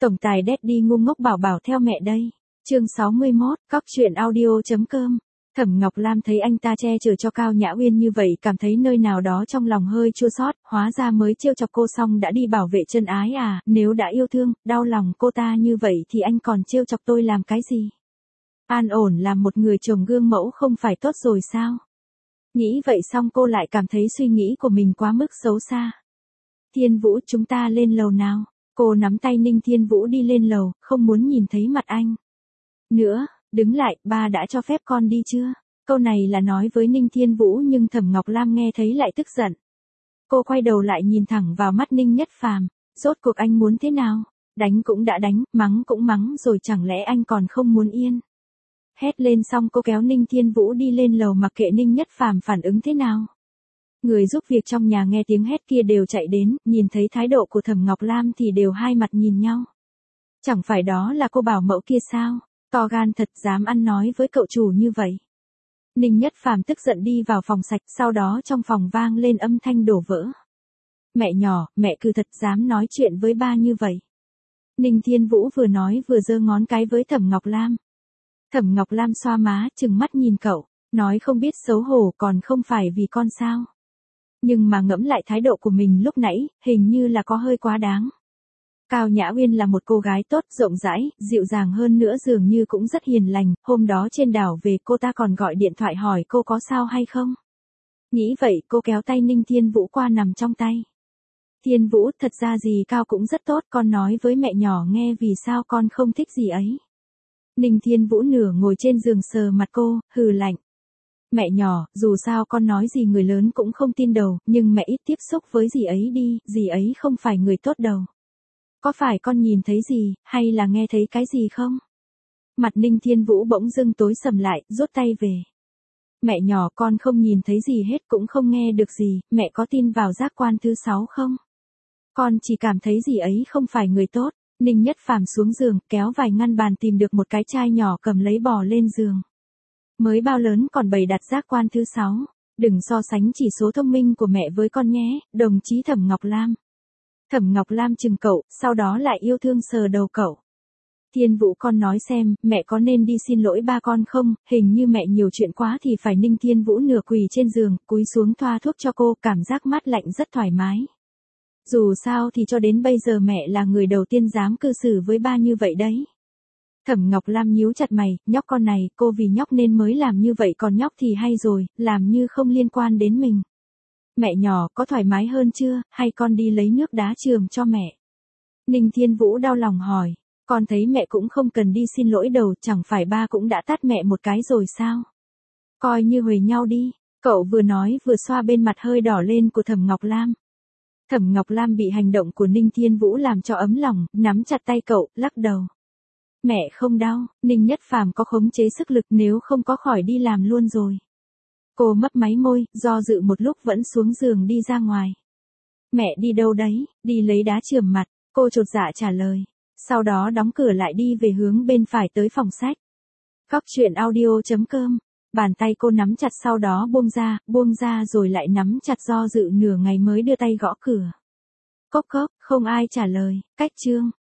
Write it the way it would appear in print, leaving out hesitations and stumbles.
Tổng tài Daddy ngu ngốc bảo bảo theo mẹ đây. Chương 61, Cóc truyện audio.com. Thẩm Ngọc Lam thấy anh ta che chở cho Cao Nhã Uyên như vậy cảm thấy nơi nào đó trong lòng hơi chua xót, hóa ra mới trêu chọc cô xong đã đi bảo vệ chân ái à, nếu đã yêu thương, đau lòng cô ta như vậy thì anh còn trêu chọc tôi làm cái gì? An ổn làm một người chồng gương mẫu không phải tốt rồi sao? Nghĩ vậy xong cô lại cảm thấy suy nghĩ của mình quá mức xấu xa. Thiên Vũ, chúng ta lên lầu nào. Cô nắm tay Ninh Thiên Vũ đi lên lầu, không muốn nhìn thấy mặt anh. Nữa, đứng lại, ba đã cho phép con đi chưa? Câu này là nói với Ninh Thiên Vũ nhưng Thẩm Ngọc Lam nghe thấy lại tức giận. Cô quay đầu lại nhìn thẳng vào mắt Ninh Nhất Phàm, rốt cuộc anh muốn thế nào? Đánh cũng đã đánh, mắng cũng mắng rồi chẳng lẽ anh còn không muốn yên? Hét lên xong cô kéo Ninh Thiên Vũ đi lên lầu mặc kệ Ninh Nhất Phàm phản ứng thế nào. Người giúp việc trong nhà nghe tiếng hét kia đều chạy đến, nhìn thấy thái độ của Thẩm Ngọc Lam thì đều hai mặt nhìn nhau. Chẳng phải đó là cô bảo mẫu kia sao? To gan thật dám ăn nói với cậu chủ như vậy. Ninh Nhất Phàm tức giận đi vào phòng sạch, sau đó trong phòng vang lên âm thanh đổ vỡ. Mẹ nhỏ, mẹ cứ thật dám nói chuyện với ba như vậy. Ninh Thiên Vũ vừa nói vừa giơ ngón cái với Thẩm Ngọc Lam. Thẩm Ngọc Lam xoa má, trừng mắt nhìn cậu, nói không biết xấu hổ còn không phải vì con sao. Nhưng mà ngẫm lại thái độ của mình lúc nãy, hình như là có hơi quá đáng. Cao Nhã Uyên là một cô gái tốt, rộng rãi, dịu dàng hơn nữa dường như cũng rất hiền lành, hôm đó trên đảo về cô ta còn gọi điện thoại hỏi cô có sao hay không. Nghĩ vậy cô kéo tay Ninh Thiên Vũ qua nằm trong tay. Thiên Vũ, thật ra gì Cao cũng rất tốt, con nói với mẹ nhỏ nghe vì sao con không thích gì ấy. Ninh Thiên Vũ nửa ngồi trên giường sờ mặt cô, hừ lạnh. Mẹ nhỏ, dù sao con nói gì người lớn cũng không tin đâu, nhưng mẹ ít tiếp xúc với dì ấy đi, dì ấy không phải người tốt đâu. Có phải con nhìn thấy gì, hay là nghe thấy cái gì không? Mặt Ninh Thiên Vũ bỗng dưng tối sầm lại, rút tay về. Mẹ nhỏ, con không nhìn thấy gì hết cũng không nghe được gì, mẹ có tin vào giác quan thứ 6 không? Con chỉ cảm thấy dì ấy không phải người tốt. Ninh Nhất Phàm xuống giường, kéo vài ngăn bàn tìm được một cái chai nhỏ cầm lấy bò lên giường. Mới bao lớn còn bày đặt giác quan thứ 6. Đừng so sánh chỉ số thông minh của mẹ với con nhé, đồng chí Thẩm Ngọc Lam. Thẩm Ngọc Lam chừng cậu, sau đó lại yêu thương sờ đầu cậu. Thiên Vũ, con nói xem, mẹ có nên đi xin lỗi ba con không? Hình như mẹ nhiều chuyện quá thì phải. Ninh Thiên Vũ nửa quỳ trên giường, cúi xuống thoa thuốc cho cô, cảm giác mát lạnh rất thoải mái. Dù sao thì cho đến bây giờ mẹ là người đầu tiên dám cư xử với ba như vậy đấy. Thẩm Ngọc Lam nhíu chặt mày, nhóc con này, cô vì nhóc nên mới làm như vậy còn nhóc thì hay rồi, làm như không liên quan đến mình. Mẹ nhỏ, có thoải mái hơn chưa, hay con đi lấy nước đá trường cho mẹ? Ninh Thiên Vũ đau lòng hỏi, con thấy mẹ cũng không cần đi xin lỗi đâu, chẳng phải ba cũng đã tát mẹ một cái rồi sao? Coi như huề nhau đi, cậu vừa nói vừa xoa bên mặt hơi đỏ lên của Thẩm Ngọc Lam. Thẩm Ngọc Lam bị hành động của Ninh Thiên Vũ làm cho ấm lòng, nắm chặt tay cậu, lắc đầu. Mẹ không đau, Ninh Nhất Phàm có khống chế sức lực, nếu không có khỏi đi làm luôn rồi. Cô mấp máy môi, do dự một lúc vẫn xuống giường đi ra ngoài. Mẹ đi đâu đấy? Đi lấy đá chườm mặt, cô chột dạ trả lời. Sau đó đóng cửa lại đi về hướng bên phải tới phòng sách. Cóc truyện audio.com. Bàn tay cô nắm chặt sau đó buông ra rồi lại nắm chặt, do dự nửa ngày mới đưa tay gõ cửa. Cốc cốc, không ai trả lời, cách chương.